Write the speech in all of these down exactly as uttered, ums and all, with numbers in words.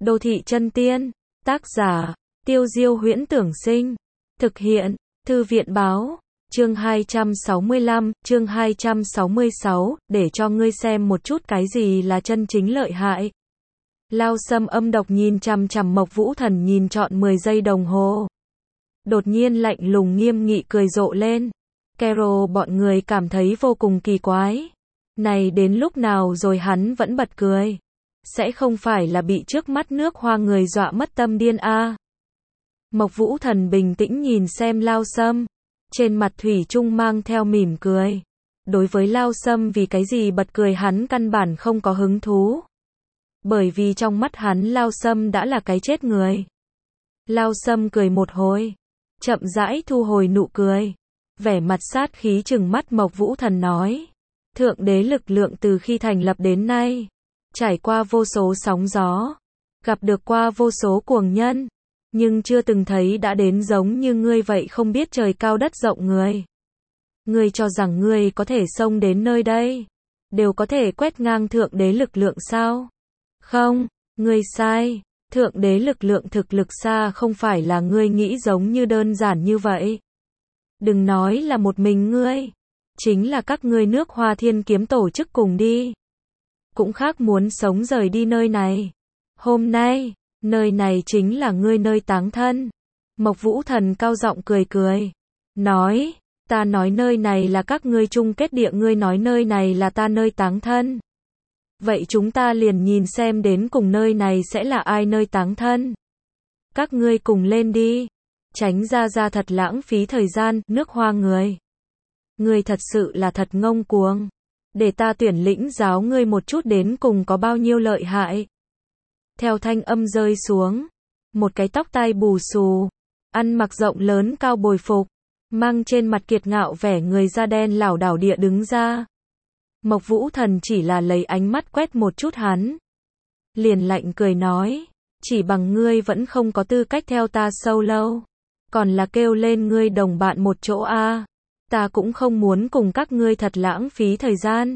Đô thị chân tiên, tác giả, Tiêu Diêu Huyễn Tưởng Sinh, thực hiện, Thư viện Báo, chương hai trăm sáu mươi lăm, chương hai trăm sáu mươi sáu, để cho ngươi xem một chút cái gì là chân chính lợi hại. Lao Sâm âm độc nhìn chằm chằm Mộc Vũ Thần nhìn trọn mười giây đồng hồ. Đột nhiên lạnh lùng nghiêm nghị cười rộ lên. Carol bọn người cảm thấy vô cùng kỳ quái. Này đến lúc nào rồi hắn vẫn bật cười. Sẽ không phải là bị trước mắt nước hoa người dọa mất tâm điên a? À? Mộc Vũ Thần bình tĩnh nhìn xem Lao Sâm. Trên mặt thủy chung mang theo mỉm cười. Đối với Lao Sâm vì cái gì bật cười hắn căn bản không có hứng thú. Bởi vì trong mắt hắn Lao Sâm đã là cái chết người. Lao Sâm cười một hồi. Chậm rãi thu hồi nụ cười. Vẻ mặt sát khí trừng mắt Mộc Vũ Thần nói. Thượng đế lực lượng từ khi thành lập đến nay. Trải qua vô số sóng gió. Gặp được qua vô số cuồng nhân. Nhưng chưa từng thấy đã đến giống như ngươi vậy không biết trời cao đất rộng người. Ngươi cho rằng ngươi có thể xông đến nơi đây. Đều có thể quét ngang thượng đế lực lượng sao? Không, ngươi sai. Thượng đế lực lượng thực lực xa không phải là ngươi nghĩ giống như đơn giản như vậy. Đừng nói là một mình ngươi. Chính là các ngươi nước Hoa Thiên Kiếm tổ chức cùng đi. Cũng khác muốn sống rời đi nơi này. Hôm nay, nơi này chính là ngươi nơi táng thân. Mộc Vũ Thần cao giọng cười cười. Nói, ta nói nơi này là các ngươi chung kết địa, ngươi nói nơi này là ta nơi táng thân. Vậy chúng ta liền nhìn xem đến cùng nơi này sẽ là ai nơi táng thân. Các ngươi cùng lên đi. Tránh ra ra thật lãng phí thời gian, nước Hoa người. Ngươi thật sự là thật ngông cuồng. Để ta tuyển lĩnh giáo ngươi một chút đến cùng có bao nhiêu lợi hại. Theo thanh âm rơi xuống. Một cái tóc tai bù xù. Ăn mặc rộng lớn cao bồi phục. Mang trên mặt kiệt ngạo vẻ người da đen lảo đảo địa đứng ra. Mộc Vũ Thần chỉ là lấy ánh mắt quét một chút hắn. Liền lạnh cười nói. Chỉ bằng ngươi vẫn không có tư cách theo ta sâu lâu. Còn là kêu lên ngươi đồng bạn một chỗ a. À. Ta cũng không muốn cùng các ngươi thật lãng phí thời gian.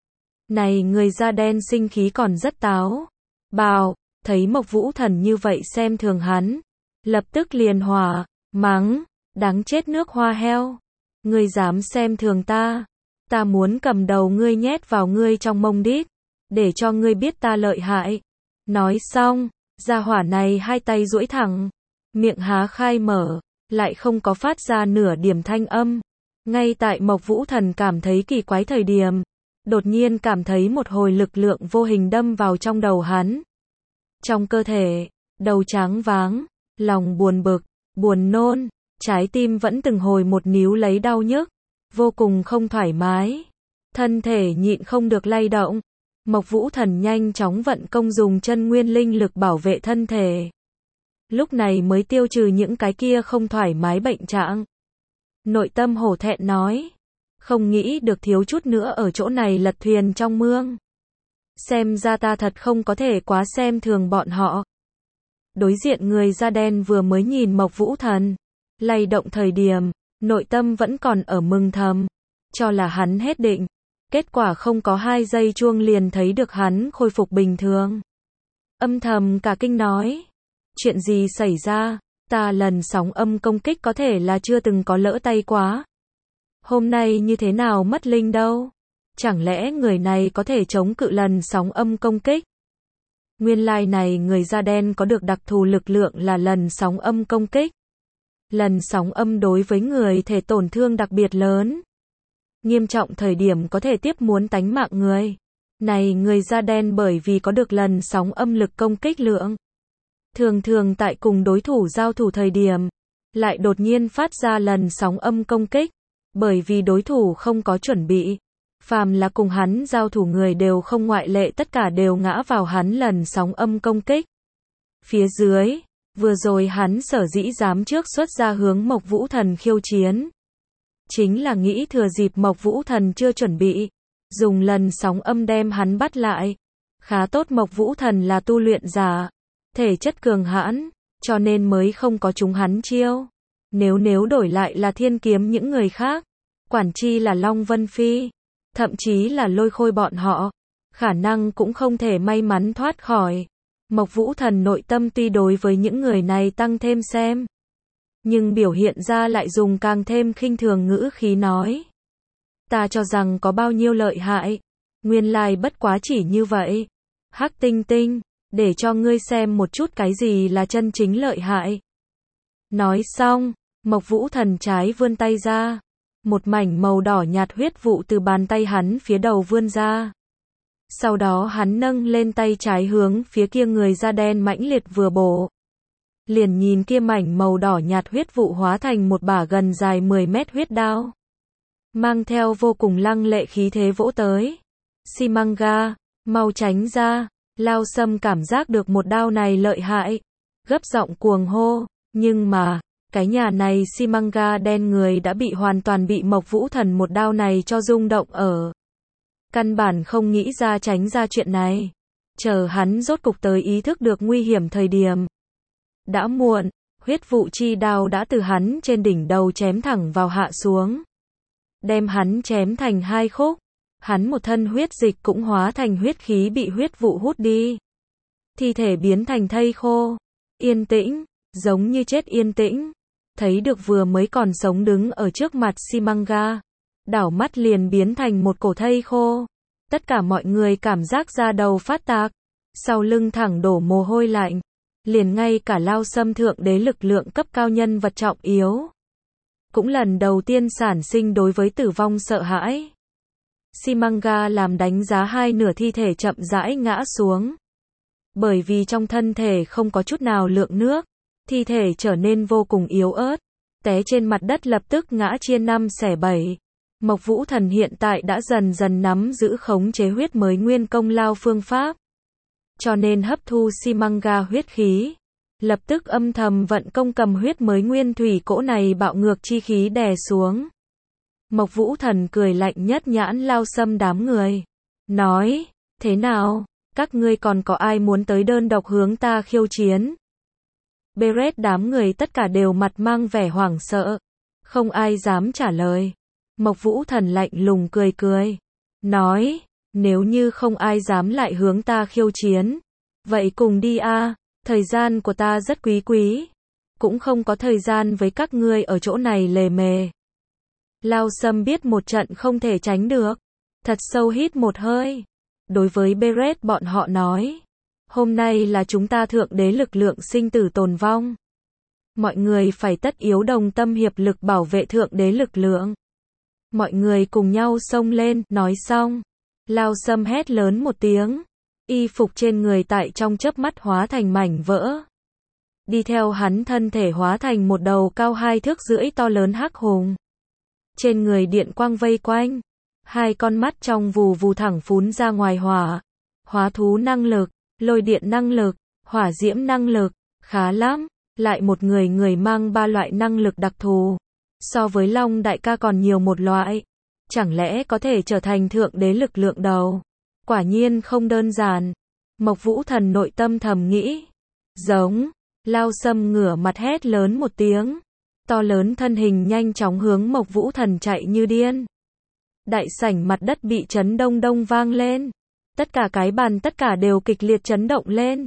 Này người da đen sinh khí còn rất táo. Bào, thấy Mộc Vũ Thần như vậy xem thường hắn. Lập tức liền hỏa, mắng, đáng chết nước Hoa heo. Ngươi dám xem thường ta. Ta muốn cầm đầu ngươi nhét vào ngươi trong mông đít. Để cho ngươi biết ta lợi hại. Nói xong, gia hỏa này hai tay duỗi thẳng. Miệng há khai mở, lại không có phát ra nửa điểm thanh âm. Ngay tại Mộc Vũ Thần cảm thấy kỳ quái thời điểm, đột nhiên cảm thấy một hồi lực lượng vô hình đâm vào trong đầu hắn. Trong cơ thể, đầu tráng váng, lòng buồn bực, buồn nôn, trái tim vẫn từng hồi một níu lấy đau nhức, vô cùng không thoải mái. Thân thể nhịn không được lay động. Mộc Vũ Thần nhanh chóng vận công dùng chân nguyên linh lực bảo vệ thân thể. Lúc này mới tiêu trừ những cái kia không thoải mái bệnh trạng. Nội tâm hổ thẹn nói. Không nghĩ được thiếu chút nữa ở chỗ này lật thuyền trong mương. Xem ra ta thật không có thể quá xem thường bọn họ. Đối diện người da đen vừa mới nhìn Mộc Vũ Thần. Lay động thời điểm, nội tâm vẫn còn ở mừng thầm. Cho là hắn hết định. Kết quả không có hai giây chuông liền thấy được hắn khôi phục bình thường. Âm thầm cả kinh nói. Chuyện gì xảy ra? Ta lần sóng âm công kích có thể là chưa từng có lỡ tay quá. Hôm nay như thế nào mất linh đâu? Chẳng lẽ người này có thể chống cự lần sóng âm công kích? Nguyên lai này người da đen có được đặc thù lực lượng là lần sóng âm công kích. Lần sóng âm đối với người thể tổn thương đặc biệt lớn. Nghiêm trọng thời điểm có thể tiếp muốn tánh mạng người. Này người da đen bởi vì có được lần sóng âm lực công kích lượng. Thường thường tại cùng đối thủ giao thủ thời điểm, lại đột nhiên phát ra lần sóng âm công kích, bởi vì đối thủ không có chuẩn bị. Phàm là cùng hắn giao thủ người đều không ngoại lệ tất cả đều ngã vào hắn lần sóng âm công kích. Phía dưới, vừa rồi hắn sở dĩ dám trước xuất ra hướng Mộc Vũ Thần khiêu chiến. Chính là nghĩ thừa dịp Mộc Vũ Thần chưa chuẩn bị, dùng lần sóng âm đem hắn bắt lại. Khá tốt Mộc Vũ Thần là tu luyện giả. Thể chất cường hãn, cho nên mới không có chúng hắn chiêu. Nếu nếu đổi lại là Thiên Kiếm những người khác, quản chi là Long Vân Phi, thậm chí là Lôi Khôi bọn họ, khả năng cũng không thể may mắn thoát khỏi. Mộc Vũ Thần nội tâm tuy đối với những người này tăng thêm xem, nhưng biểu hiện ra lại dùng càng thêm khinh thường ngữ khí nói. Ta cho rằng có bao nhiêu lợi hại, nguyên lai bất quá chỉ như vậy. Hắc Tinh Tinh, để cho ngươi xem một chút cái gì là chân chính lợi hại. Nói xong, Mộc Vũ Thần trái vươn tay ra, một mảnh màu đỏ nhạt huyết vụ từ bàn tay hắn phía đầu vươn ra. Sau đó hắn nâng lên tay trái hướng phía kia người da đen mãnh liệt vừa bổ. Liền nhìn kia mảnh màu đỏ nhạt huyết vụ hóa thành một bả gần dài mười mét huyết đao, mang theo vô cùng lăng lệ khí thế vỗ tới. Xi Măng Ga, mau tránh ra. Lao Sâm cảm giác được một đao này lợi hại, gấp giọng cuồng hô, nhưng mà, cái nhà này Xi Măng Ga đen người đã bị hoàn toàn bị Mộc Vũ Thần một đao này cho rung động ở. Căn bản không nghĩ ra tránh ra chuyện này. Chờ hắn rốt cục tới ý thức được nguy hiểm thời điểm. Đã muộn, huyết vụ chi đao đã từ hắn trên đỉnh đầu chém thẳng vào hạ xuống. Đem hắn chém thành hai khúc. Hắn một thân huyết dịch cũng hóa thành huyết khí bị huyết vụ hút đi. Thi thể biến thành thây khô. Yên tĩnh, giống như chết yên tĩnh. Thấy được vừa mới còn sống đứng ở trước mặt Xi Măng Ga, đảo mắt liền biến thành một cổ thây khô. Tất cả mọi người cảm giác da đầu phát tạc, sau lưng thẳng đổ mồ hôi lạnh. Liền ngay cả Lao Sâm thượng đế lực lượng cấp cao nhân vật trọng yếu, cũng lần đầu tiên sản sinh đối với tử vong sợ hãi. Xi Măng Ga làm đánh giá hai nửa thi thể chậm rãi ngã xuống. Bởi vì trong thân thể không có chút nào lượng nước, thi thể trở nên vô cùng yếu ớt, té trên mặt đất lập tức ngã chia năm xẻ bảy. Mộc Vũ Thần hiện tại đã dần dần nắm giữ khống chế huyết mới nguyên công lao phương pháp, cho nên hấp thu Xi Măng Ga huyết khí, lập tức âm thầm vận công cầm huyết mới nguyên thủy cỗ này bạo ngược chi khí đè xuống. Mộc Vũ Thần cười lạnh nhất nhãn Lao Sâm đám người, nói, thế nào, các ngươi còn có ai muốn tới đơn độc hướng ta khiêu chiến? Beret đám người tất cả đều mặt mang vẻ hoảng sợ, không ai dám trả lời. Mộc Vũ Thần lạnh lùng cười cười, nói, nếu như không ai dám lại hướng ta khiêu chiến, vậy cùng đi a, thời gian của ta rất quý quý, cũng không có thời gian với các ngươi ở chỗ này lề mề. Lao Sâm biết một trận không thể tránh được, thật sâu hít một hơi. Đối với Beret bọn họ nói, hôm nay là chúng ta thượng đế lực lượng sinh tử tồn vong. Mọi người phải tất yếu đồng tâm hiệp lực bảo vệ thượng đế lực lượng. Mọi người cùng nhau xông lên, nói xong. Lao Sâm hét lớn một tiếng, y phục trên người tại trong chớp mắt hóa thành mảnh vỡ. Đi theo hắn thân thể hóa thành một đầu cao hai thước rưỡi to lớn hắc hùng. Trên người điện quang vây quanh, hai con mắt trong vù vù thẳng phún ra ngoài hỏa. Hóa thú năng lực, lôi điện năng lực, hỏa diễm năng lực, khá lắm, lại một người người mang ba loại năng lực đặc thù. So với Long đại ca còn nhiều một loại, chẳng lẽ có thể trở thành thượng đế lực lượng đầu? Quả nhiên không đơn giản. Mộc Vũ Thần nội tâm thầm nghĩ. Giống, Lao Sâm ngửa mặt hét lớn một tiếng. To lớn thân hình nhanh chóng hướng Mộc Vũ Thần chạy như điên. Đại sảnh mặt đất bị chấn đông đông vang lên. Tất cả cái bàn tất cả đều kịch liệt chấn động lên.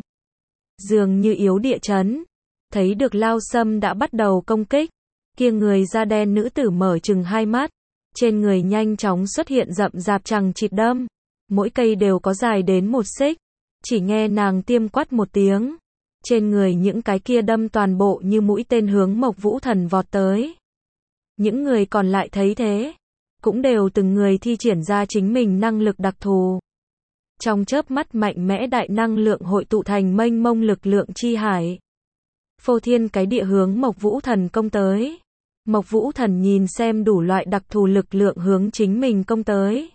Dường như yếu địa chấn. Thấy được Lao Sâm đã bắt đầu công kích. Kia người da đen nữ tử mở trừng hai mắt. Trên người nhanh chóng xuất hiện rậm rạp chằng chịt đâm. Mỗi cây đều có dài đến một xích. Chỉ nghe nàng tiêm quát một tiếng. Trên người những cái kia đâm toàn bộ như mũi tên hướng Mộc Vũ Thần vọt tới. Những người còn lại thấy thế, cũng đều từng người thi triển ra chính mình năng lực đặc thù. Trong chớp mắt mạnh mẽ đại năng lượng hội tụ thành mênh mông lực lượng chi hải. Phô thiên cái địa hướng Mộc Vũ Thần công tới. Mộc Vũ Thần nhìn xem đủ loại đặc thù lực lượng hướng chính mình công tới.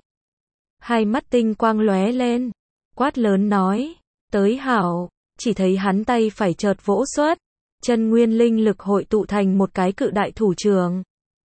Hai mắt tinh quang lóe lên, quát lớn nói, tới hảo. Chỉ thấy hắn tay phải chợt vỗ xuất, chân nguyên linh lực hội tụ thành một cái cự đại thủ trường.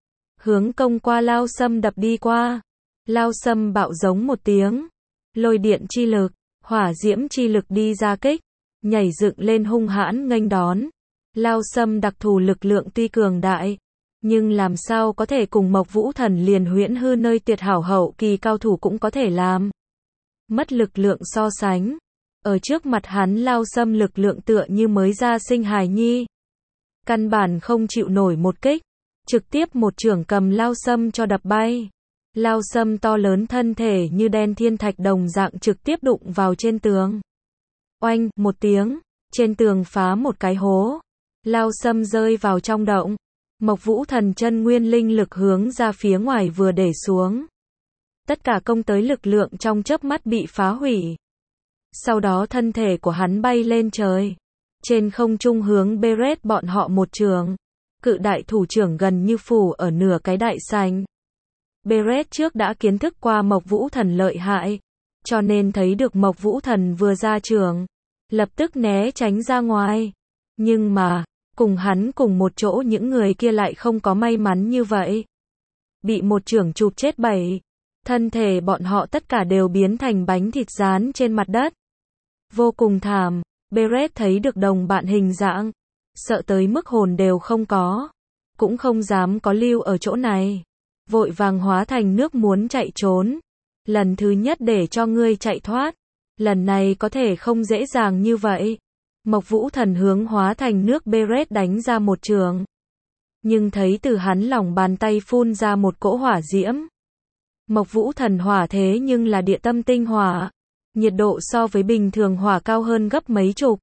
Hướng công qua Lao Sâm đập đi qua. Lao Sâm bạo giống một tiếng. Lôi điện chi lực, hỏa diễm chi lực đi ra kích, nhảy dựng lên hung hãn nghênh đón. Lao Sâm đặc thù lực lượng tuy cường đại, nhưng làm sao có thể cùng Mộc Vũ Thần liền huyễn hư nơi tuyệt hảo hậu kỳ cao thủ cũng có thể làm. Mất lực lượng so sánh. Ở trước mặt hắn Lao Sâm lực lượng tựa như mới ra sinh hài nhi. Căn bản không chịu nổi một kích. Trực tiếp một chưởng cầm Lao Sâm cho đập bay. Lao Sâm to lớn thân thể như đen thiên thạch đồng dạng trực tiếp đụng vào trên tường. Oanh, một tiếng, trên tường phá một cái hố. Lao Sâm rơi vào trong động. Mộc Vũ Thần chân nguyên linh lực hướng ra phía ngoài vừa để xuống. Tất cả công tới lực lượng trong chớp mắt bị phá hủy. Sau đó thân thể của hắn bay lên trời. Trên không trung hướng Beret bọn họ một trường. Cự đại thủ trưởng gần như phủ ở nửa cái đại sành. Beret trước đã kiến thức qua Mộc Vũ Thần lợi hại. Cho nên thấy được Mộc Vũ Thần vừa ra trường. Lập tức né tránh ra ngoài. Nhưng mà, cùng hắn cùng một chỗ những người kia lại không có may mắn như vậy. Bị một chưởng chụp chết bảy. Thân thể bọn họ tất cả đều biến thành bánh thịt rán trên mặt đất. Vô cùng thảm, Beret thấy được đồng bạn hình dạng. Sợ tới mức hồn đều không có. Cũng không dám có lưu ở chỗ này. Vội vàng hóa thành nước muốn chạy trốn. Lần thứ nhất để cho ngươi chạy thoát. Lần này có thể không dễ dàng như vậy. Mộc Vũ Thần hướng hóa thành nước Beret đánh ra một trường. Nhưng thấy từ hắn lòng bàn tay phun ra một cỗ hỏa diễm. Mộc Vũ Thần hỏa thế nhưng là địa tâm tinh hỏa. Nhiệt độ so với bình thường hỏa cao hơn gấp mấy chục.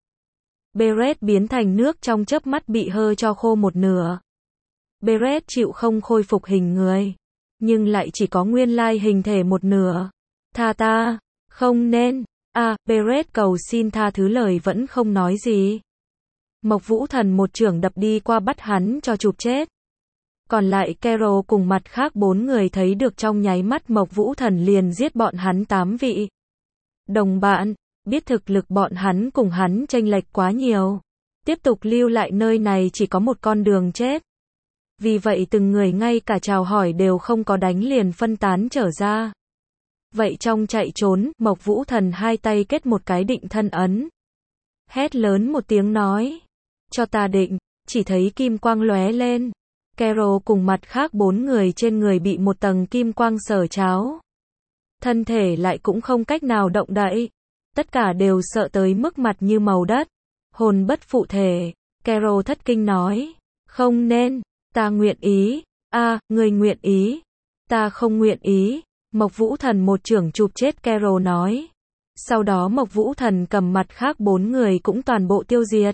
Beret biến thành nước trong chớp mắt bị hơ cho khô một nửa. Beret chịu không khôi phục hình người. Nhưng lại chỉ có nguyên lai hình thể một nửa. Tha ta, không nên. A, à, Beret cầu xin tha thứ lời vẫn không nói gì. Mộc Vũ Thần một chưởng đập đi qua bắt hắn cho chụp chết. Còn lại Carol cùng mặt khác bốn người thấy được trong nháy mắt Mộc Vũ Thần liền giết bọn hắn tám vị. Đồng bạn, biết thực lực bọn hắn cùng hắn chênh lệch quá nhiều. Tiếp tục lưu lại nơi này chỉ có một con đường chết. Vì vậy từng người ngay cả chào hỏi đều không có đánh liền phân tán trở ra. Vậy trong chạy trốn, Mộc Vũ Thần hai tay kết một cái định thân ấn. Hét lớn một tiếng nói. Cho ta định, chỉ thấy kim quang lóe lên. Carol cùng mặt khác bốn người trên người bị một tầng kim quang sở tráo. Thân thể lại cũng không cách nào động đậy. Tất cả đều sợ tới mức mặt như màu đất. Hồn bất phụ thể. Carol thất kinh nói. Không nên, ta nguyện ý. A, à, người nguyện ý. Ta không nguyện ý. Mộc Vũ Thần một chưởng chụp chết Carol nói. Sau đó Mộc Vũ Thần cầm mặt khác bốn người cũng toàn bộ tiêu diệt.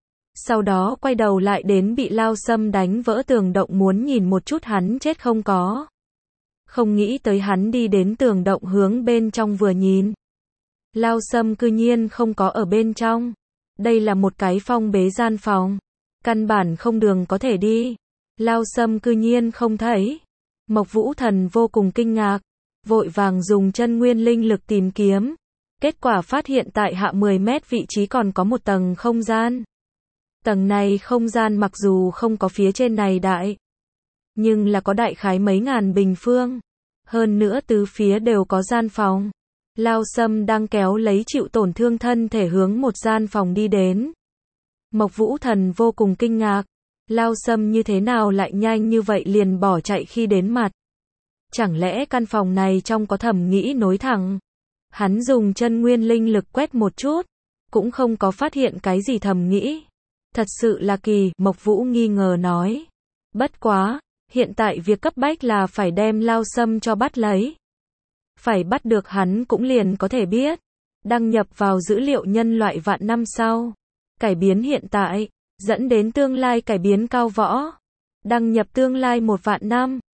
Sau đó quay đầu lại đến bị Lao Sâm đánh vỡ tường động muốn nhìn một chút hắn chết không có. Không nghĩ tới hắn đi đến tường động hướng bên trong vừa nhìn. Lao Sâm cư nhiên không có ở bên trong. Đây là một cái phong bế gian phòng. Căn bản không đường có thể đi. Lao Sâm cư nhiên không thấy. Mộc Vũ Thần vô cùng kinh ngạc. Vội vàng dùng chân nguyên linh lực tìm kiếm. Kết quả phát hiện tại hạ mười mét vị trí còn có một tầng không gian. Tầng này không gian mặc dù không có phía trên này đại. Nhưng là có đại khái mấy ngàn bình phương. Hơn nữa tứ phía đều có gian phòng. Lao Sâm đang kéo lấy chịu tổn thương thân thể hướng một gian phòng đi đến. Mộc Vũ Thần vô cùng kinh ngạc. Lao Sâm như thế nào lại nhanh như vậy liền bỏ chạy khi đến mặt. Chẳng lẽ căn phòng này trong có thẩm nghĩ nối thẳng. Hắn dùng chân nguyên linh lực quét một chút. Cũng không có phát hiện cái gì thẩm nghĩ. Thật sự là kỳ, Mộc Vũ nghi ngờ nói. Bất quá, hiện tại việc cấp bách là phải đem Lao Sâm cho bắt lấy. Phải bắt được hắn cũng liền có thể biết. Đăng nhập vào dữ liệu nhân loại vạn năm sau. Cải biến hiện tại, dẫn đến tương lai cải biến cao võ. Đăng nhập tương lai một vạn năm.